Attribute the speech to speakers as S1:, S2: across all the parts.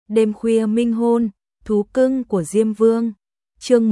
S1: Đêm khuya minh hôn, thú cưng của Diêm Vương. Chương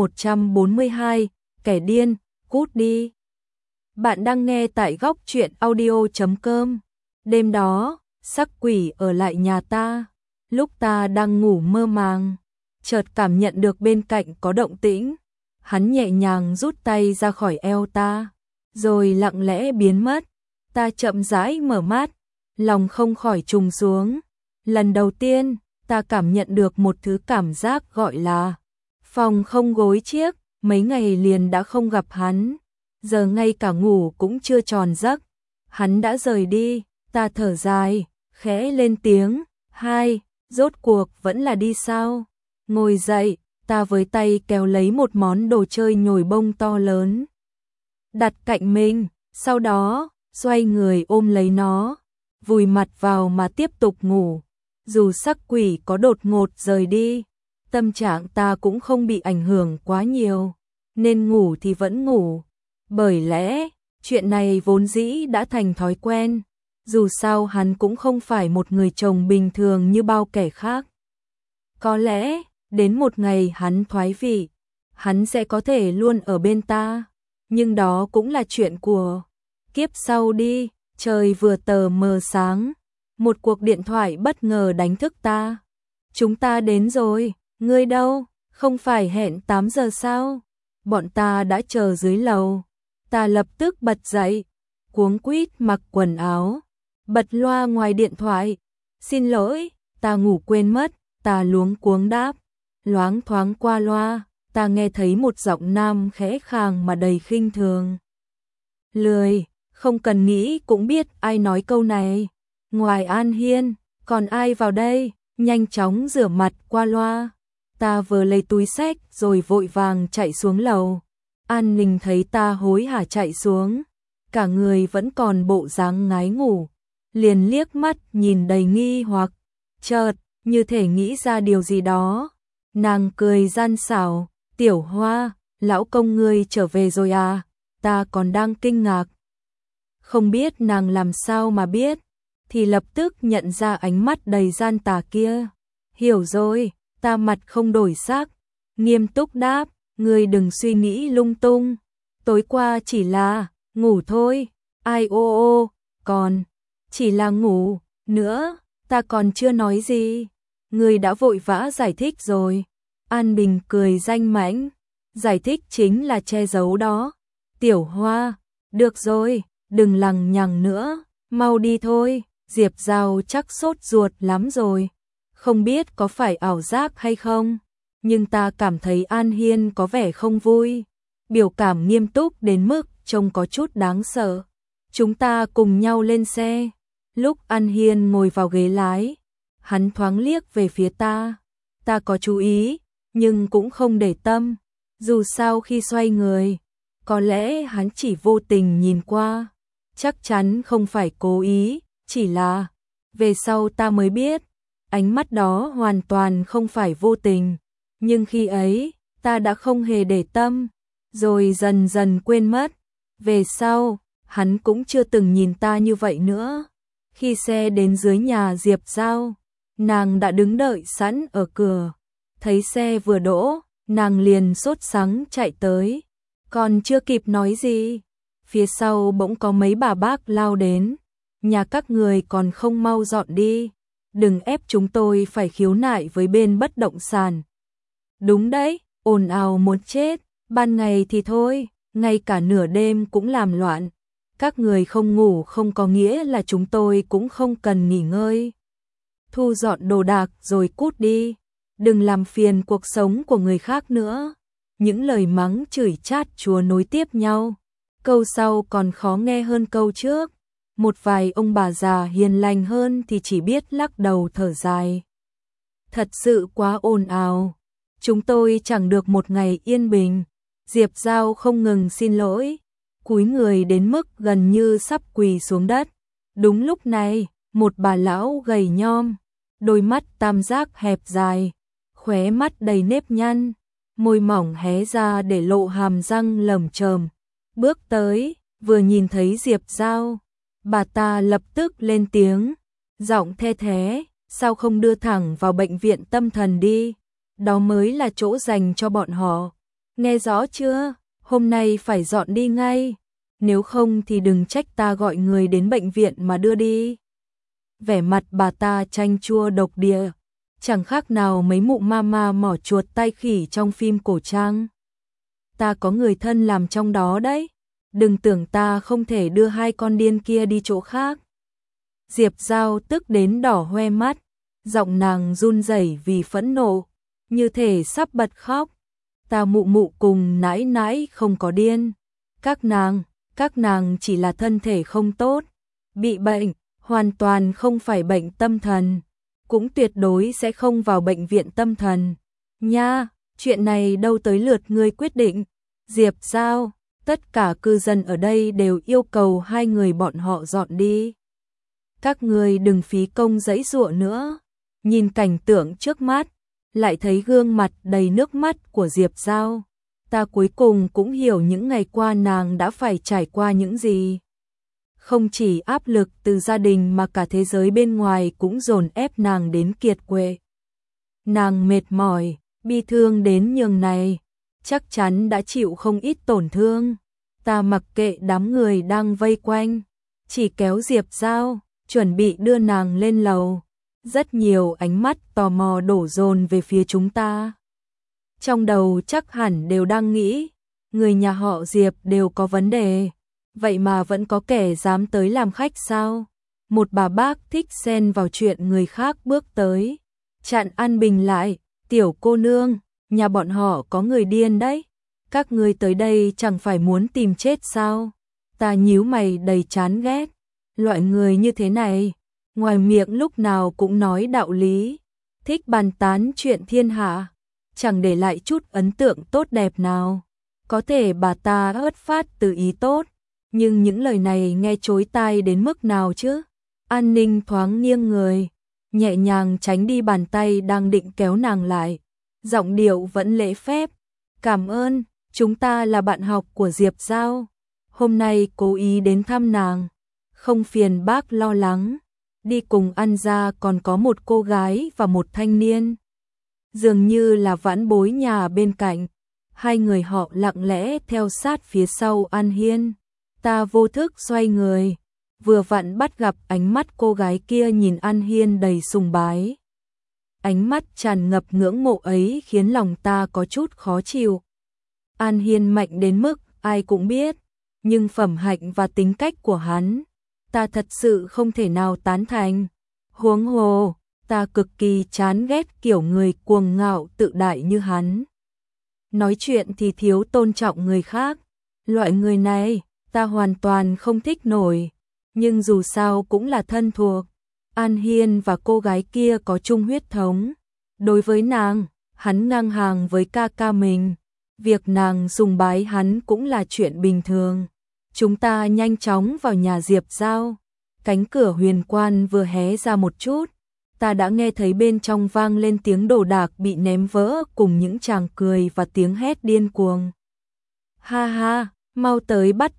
S1: 142, kẻ điên, cút đi. Bạn đang nghe tại góc truyện audio.com. Đêm đó, sắc quỷ ở lại nhà ta. Lúc ta đang ngủ mơ màng, chợt cảm nhận được bên cạnh có động tĩnh. Hắn nhẹ nhàng rút tay ra khỏi eo ta, rồi lặng lẽ biến mất. Ta chậm rãi mở mắt, lòng không khỏi trùng xuống. Lần đầu tiên, ta cảm nhận được một thứ cảm giác gọi là phòng không gối chiếc. Mấy ngày liền đã không gặp hắn, giờ ngay cả ngủ cũng chưa tròn giấc. Hắn đã rời đi, ta thở dài, khẽ lên tiếng, hai, rốt cuộc vẫn là đi sao? Ngồi dậy, ta với tay kéo lấy một món đồ chơi nhồi bông to lớn, đặt cạnh mình, sau đó, xoay người ôm lấy nó, vùi mặt vào mà tiếp tục ngủ. Dù sắc quỷ có đột ngột rời đi, tâm trạng ta cũng không bị ảnh hưởng quá nhiều, nên ngủ thì vẫn ngủ. Bởi lẽ, chuyện này vốn dĩ đã thành thói quen, dù sao hắn cũng không phải một người chồng bình thường như bao kẻ khác. Có lẽ, đến một ngày hắn thoái vị, hắn sẽ có thể luôn ở bên ta, nhưng đó cũng là chuyện của kiếp sau đi. Trời vừa tờ mờ sáng, một cuộc điện thoại bất ngờ đánh thức ta. Chúng ta đến rồi, ngươi đâu, không phải hẹn 8 giờ sao? Bọn ta đã chờ dưới lầu. Ta lập tức bật dậy, cuống quýt mặc quần áo, bật loa ngoài điện thoại. Xin lỗi, ta ngủ quên mất, ta luống cuống đáp. Loáng thoáng qua loa, ta nghe thấy một giọng nam khẽ khàng mà đầy khinh thường. Lười, không cần nghĩ cũng biết ai nói câu này. Ngoài An Hiên, còn ai vào đây? Nhanh chóng rửa mặt qua loa. Ta vừa lấy túi xách rồi vội vàng chạy xuống lầu. An Ninh thấy ta hối hả chạy xuống, cả người vẫn còn bộ dáng ngái ngủ, liền liếc mắt nhìn đầy nghi hoặc. Chợt, như thể nghĩ ra điều gì đó, nàng cười gian xảo, "Tiểu Hoa, lão công ngươi trở về rồi à?" Ta còn đang kinh ngạc, không biết nàng làm sao mà biết, thì lập tức nhận ra ánh mắt đầy gian tà kia. Hiểu rồi, ta mặt không đổi sắc, nghiêm túc đáp, ngươi đừng suy nghĩ lung tung, tối qua chỉ là ngủ thôi. Ai ô ô, còn chỉ là ngủ nữa, ta còn chưa nói gì, ngươi đã vội vã giải thích rồi. An Bình cười danh mãnh, giải thích chính là che giấu đó. Tiểu Hoa, được rồi, đừng lằng nhằng nữa, mau đi thôi. Diệp Giao chắc sốt ruột lắm rồi, không biết có phải ảo giác hay không, nhưng ta cảm thấy An Hiên có vẻ không vui, biểu cảm nghiêm túc đến mức trông có chút đáng sợ. Chúng ta cùng nhau lên xe. Lúc An Hiên ngồi vào ghế lái, hắn thoáng liếc về phía ta. Ta có chú ý, nhưng cũng không để tâm. Dù sao khi xoay người, có lẽ hắn chỉ vô tình nhìn qua, chắc chắn không phải cố ý. Chỉ là, về sau ta mới biết, ánh mắt đó hoàn toàn không phải vô tình, nhưng khi ấy, ta đã không hề để tâm, rồi dần dần quên mất. Về sau, hắn cũng chưa từng nhìn ta như vậy nữa. Khi xe đến dưới nhà Diệp Giao, nàng đã đứng đợi sẵn ở cửa, thấy xe vừa đỗ, nàng liền sốt sắng chạy tới, còn chưa kịp nói gì, phía sau bỗng có mấy bà bác lao đến. Nhà các người còn không mau dọn đi, đừng ép chúng tôi phải khiếu nại với bên bất động sản. Đúng đấy, ồn ào muốn chết, ban ngày thì thôi, ngay cả nửa đêm cũng làm loạn. Các người không ngủ không có nghĩa là chúng tôi cũng không cần nghỉ ngơi. Thu dọn đồ đạc rồi cút đi, đừng làm phiền cuộc sống của người khác nữa. Những lời mắng chửi chát chúa nối tiếp nhau, câu sau còn khó nghe hơn câu trước. Một vài ông bà già hiền lành hơn thì chỉ biết lắc đầu thở dài. Thật sự quá ồn ào, chúng tôi chẳng được một ngày yên bình. Diệp Giao không ngừng xin lỗi, cúi người đến mức gần như sắp quỳ xuống đất. Đúng lúc này, một bà lão gầy nhom, đôi mắt tam giác hẹp dài, khóe mắt đầy nếp nhăn, môi mỏng hé ra để lộ hàm răng lởm chởm, bước tới, vừa nhìn thấy Diệp Giao, bà ta lập tức lên tiếng, giọng the thé, sao không đưa thẳng vào bệnh viện tâm thần đi, đó mới là chỗ dành cho bọn họ. Nghe rõ chưa? Hôm nay phải dọn đi ngay, nếu không thì đừng trách ta gọi người đến bệnh viện mà đưa đi. Vẻ mặt bà ta chanh chua độc địa, chẳng khác nào mấy mụ mama mỏ chuột tai khỉ trong phim cổ trang. Ta có người thân làm trong đó đấy, đừng tưởng ta không thể đưa hai con điên kia đi chỗ khác. Diệp Giao tức đến đỏ hoe mắt, giọng nàng run rẩy vì phẫn nộ, như thể sắp bật khóc. Ta mụ mụ cùng nãi nãi không có điên, các nàng chỉ là thân thể không tốt, bị bệnh, hoàn toàn không phải bệnh tâm thần, cũng tuyệt đối sẽ không vào bệnh viện tâm thần. Nha, chuyện này đâu tới lượt ngươi quyết định. Diệp Giao, tất cả cư dân ở đây đều yêu cầu hai người bọn họ dọn đi. Các ngươi đừng phí công giãy giụa nữa. Nhìn cảnh tượng trước mắt, lại thấy gương mặt đầy nước mắt của Diệp Giao. Ta cuối cùng cũng hiểu những ngày qua nàng đã phải trải qua những gì. Không chỉ áp lực từ gia đình mà cả thế giới bên ngoài cũng dồn ép nàng đến kiệt quệ. Nàng mệt mỏi, bi thương đến nhường này, chắc chắn đã chịu không ít tổn thương. Ta mặc kệ đám người đang vây quanh, chỉ kéo Diệp Giao, chuẩn bị đưa nàng lên lầu. Rất nhiều ánh mắt tò mò đổ dồn về phía chúng ta. Trong đầu chắc hẳn đều đang nghĩ, người nhà họ Diệp đều có vấn đề, vậy mà vẫn có kẻ dám tới làm khách sao? Một bà bác thích xen vào chuyện người khác bước tới, chặn An Bình lại, tiểu cô nương, nhà bọn họ có người điên đấy, các ngươi tới đây chẳng phải muốn tìm chết sao? Ta nhíu mày đầy chán ghét, loại người như thế này, ngoài miệng lúc nào cũng nói đạo lý, thích bàn tán chuyện thiên hạ, chẳng để lại chút ấn tượng tốt đẹp nào. Có thể bà ta ớt phát từ ý tốt, nhưng những lời này nghe chối tai đến mức nào chứ? An Ninh thoáng nghiêng người, nhẹ nhàng tránh đi bàn tay đang định kéo nàng lại, giọng điệu vẫn lễ phép. Cảm ơn, chúng ta là bạn học của Diệp Giao, hôm nay cố ý đến thăm nàng, không phiền bác lo lắng. Đi cùng An gia còn có một cô gái và một thanh niên, dường như là vãn bối nhà bên cạnh. Hai người họ lặng lẽ theo sát phía sau An Hiên. Ta vô thức xoay người, vừa vặn bắt gặp ánh mắt cô gái kia nhìn An Hiên đầy sùng bái. Ánh mắt tràn ngập ngưỡng mộ ấy khiến lòng ta có chút khó chịu. An Hiên mạnh đến mức ai cũng biết, nhưng phẩm hạnh và tính cách của hắn, ta thật sự không thể nào tán thành. Huống hồ, ta cực kỳ chán ghét kiểu người cuồng ngạo tự đại như hắn. Nói chuyện thì thiếu tôn trọng người khác, loại người này ta hoàn toàn không thích nổi, nhưng dù sao cũng là thân thuộc. An Hiên và cô gái kia có chung huyết thống, đối với nàng, hắn ngang hàng với ca ca mình, việc nàng sùng bái hắn cũng là chuyện bình thường. Chúng ta nhanh chóng vào nhà Diệp Giao, cánh cửa huyền quan vừa hé ra một chút, ta đã nghe thấy bên trong vang lên tiếng đồ đạc bị ném vỡ cùng những tràng cười và tiếng hét điên cuồng. Ha ha, mau tới bắt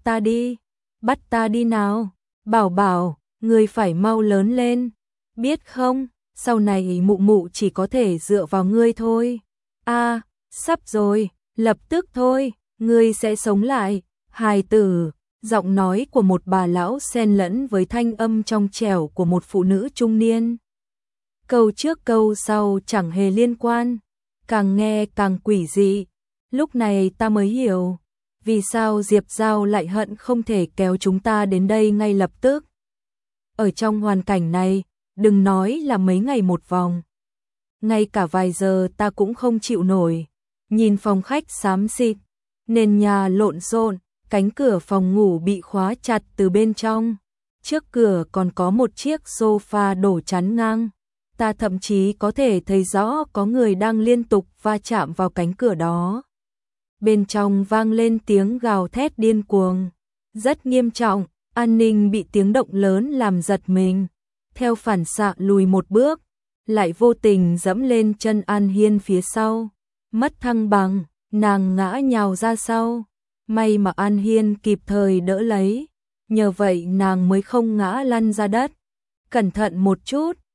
S1: ta đi nào, bảo bảo, người phải mau lớn lên, biết không, sau này mụ mụ chỉ có thể dựa vào ngươi thôi. A, sắp rồi, lập tức thôi, ngươi sẽ sống lại, hài tử. Giọng nói của một bà lão xen lẫn với thanh âm trong trẻo của một phụ nữ trung niên. Câu trước câu sau chẳng hề liên quan, càng nghe càng quỷ dị. Lúc này ta mới hiểu, vì sao Diệp Giao lại hận không thể kéo chúng ta đến đây ngay lập tức. Ở trong hoàn cảnh này, đừng nói là mấy ngày một vòng, ngay cả vài giờ ta cũng không chịu nổi. Nhìn phòng khách xám xịt, nền nhà lộn xộn, cánh cửa phòng ngủ bị khóa chặt từ bên trong, trước cửa còn có một chiếc sofa đổ chắn ngang. Ta thậm chí có thể thấy rõ có người đang liên tục va chạm vào cánh cửa đó. Bên trong vang lên tiếng gào thét điên cuồng, rất nghiêm trọng. An Ninh bị tiếng động lớn làm giật mình, theo phản xạ lùi một bước, lại vô tình dẫm lên chân An Hiên phía sau, mất thăng bằng, nàng ngã nhào ra sau. May mà An Hiên kịp thời đỡ lấy, nhờ vậy nàng mới không ngã lăn ra đất. Cẩn thận một chút,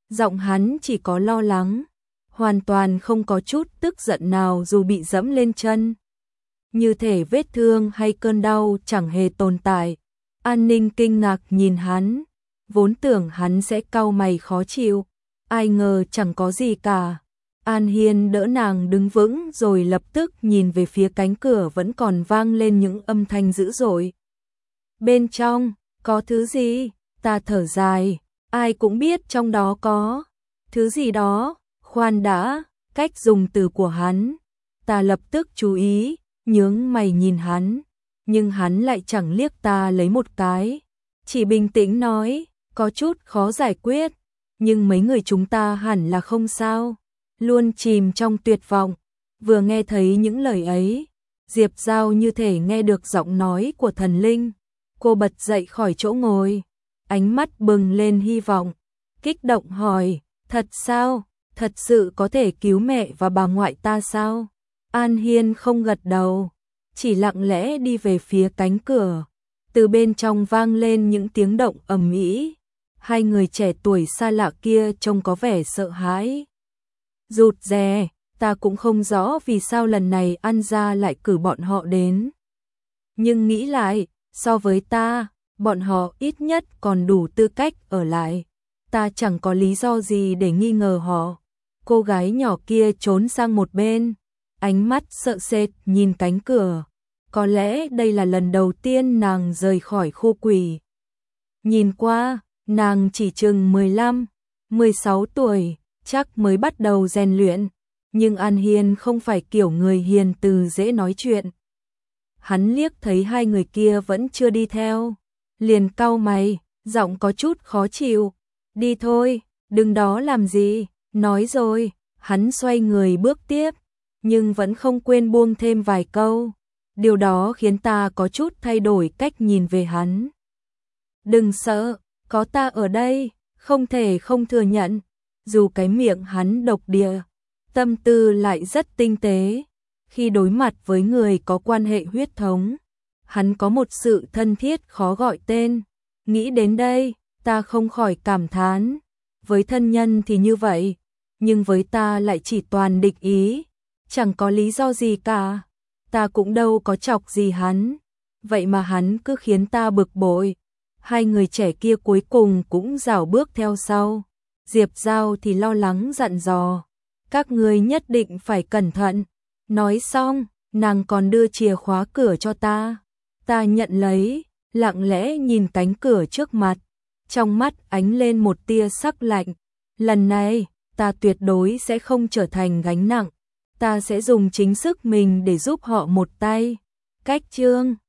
S1: Giọng hắn chỉ có lo lắng, hoàn toàn không có chút tức giận nào dù bị dẫm lên chân. Như thể vết thương hay cơn đau chẳng hề tồn tại. An Ninh kinh ngạc nhìn hắn, vốn tưởng hắn sẽ cau mày khó chịu, ai ngờ chẳng có gì cả. An Hiên đỡ nàng đứng vững rồi lập tức nhìn về phía cánh cửa vẫn còn vang lên những âm thanh dữ dội. Bên trong, có thứ gì? Ta thở dài, ai cũng biết trong đó có thứ gì đó. Khoan đã, cách dùng từ của hắn, ta lập tức chú ý, nhướng mày nhìn hắn, nhưng hắn lại chẳng liếc ta lấy một cái, chỉ bình tĩnh nói, có chút khó giải quyết, nhưng mấy người chúng ta hẳn là không sao. Luôn chìm trong tuyệt vọng, vừa nghe thấy những lời ấy, Diệp Giao như thể nghe được giọng nói của thần linh. Cô bật dậy khỏi chỗ ngồi, ánh mắt bừng lên hy vọng, kích động hỏi, thật sao? Thật sự có thể cứu mẹ và bà ngoại ta sao? An Hiên không gật đầu, chỉ lặng lẽ đi về phía cánh cửa. Từ bên trong vang lên những tiếng động ầm ĩ. Hai người trẻ tuổi xa lạ kia trông có vẻ sợ hãi, rụt rè. Ta cũng không rõ vì sao lần này An gia lại cử bọn họ đến. Nhưng nghĩ lại, so với ta, bọn họ ít nhất còn đủ tư cách ở lại. Ta chẳng có lý do gì để nghi ngờ họ. Cô gái nhỏ kia trốn sang một bên, ánh mắt sợ sệt nhìn cánh cửa. Có lẽ đây là lần đầu tiên nàng rời khỏi khu quỷ. Nhìn qua, nàng chỉ chừng 15, 16 tuổi, chắc mới bắt đầu rèn luyện. Nhưng An Hiên không phải kiểu người hiền từ dễ nói chuyện. Hắn liếc thấy hai người kia vẫn chưa đi theo, liền cau mày, giọng có chút khó chịu. Đi thôi, đừng đó làm gì. Nói rồi, hắn xoay người bước tiếp, nhưng vẫn không quên buông thêm vài câu. Điều đó khiến ta có chút thay đổi cách nhìn về hắn. Đừng sợ, có ta ở đây, không thể không thừa nhận. Dù cái miệng hắn độc địa, tâm tư lại rất tinh tế. Khi đối mặt với người có quan hệ huyết thống, hắn có một sự thân thiết khó gọi tên. Nghĩ đến đây, ta không khỏi cảm thán. Với thân nhân thì như vậy, nhưng với ta lại chỉ toàn địch ý, chẳng có lý do gì cả. Ta cũng đâu có chọc gì hắn, vậy mà hắn cứ khiến ta bực bội. Hai người trẻ kia cuối cùng cũng rảo bước theo sau. Diệp Giao thì lo lắng dặn dò, các ngươi nhất định phải cẩn thận. Nói xong, nàng còn đưa chìa khóa cửa cho ta. Ta nhận lấy, lặng lẽ nhìn cánh cửa trước mặt, trong mắt ánh lên một tia sắc lạnh. Lần này, ta tuyệt đối sẽ không trở thành gánh nặng. Ta sẽ dùng chính sức mình để giúp họ một tay. Cách chương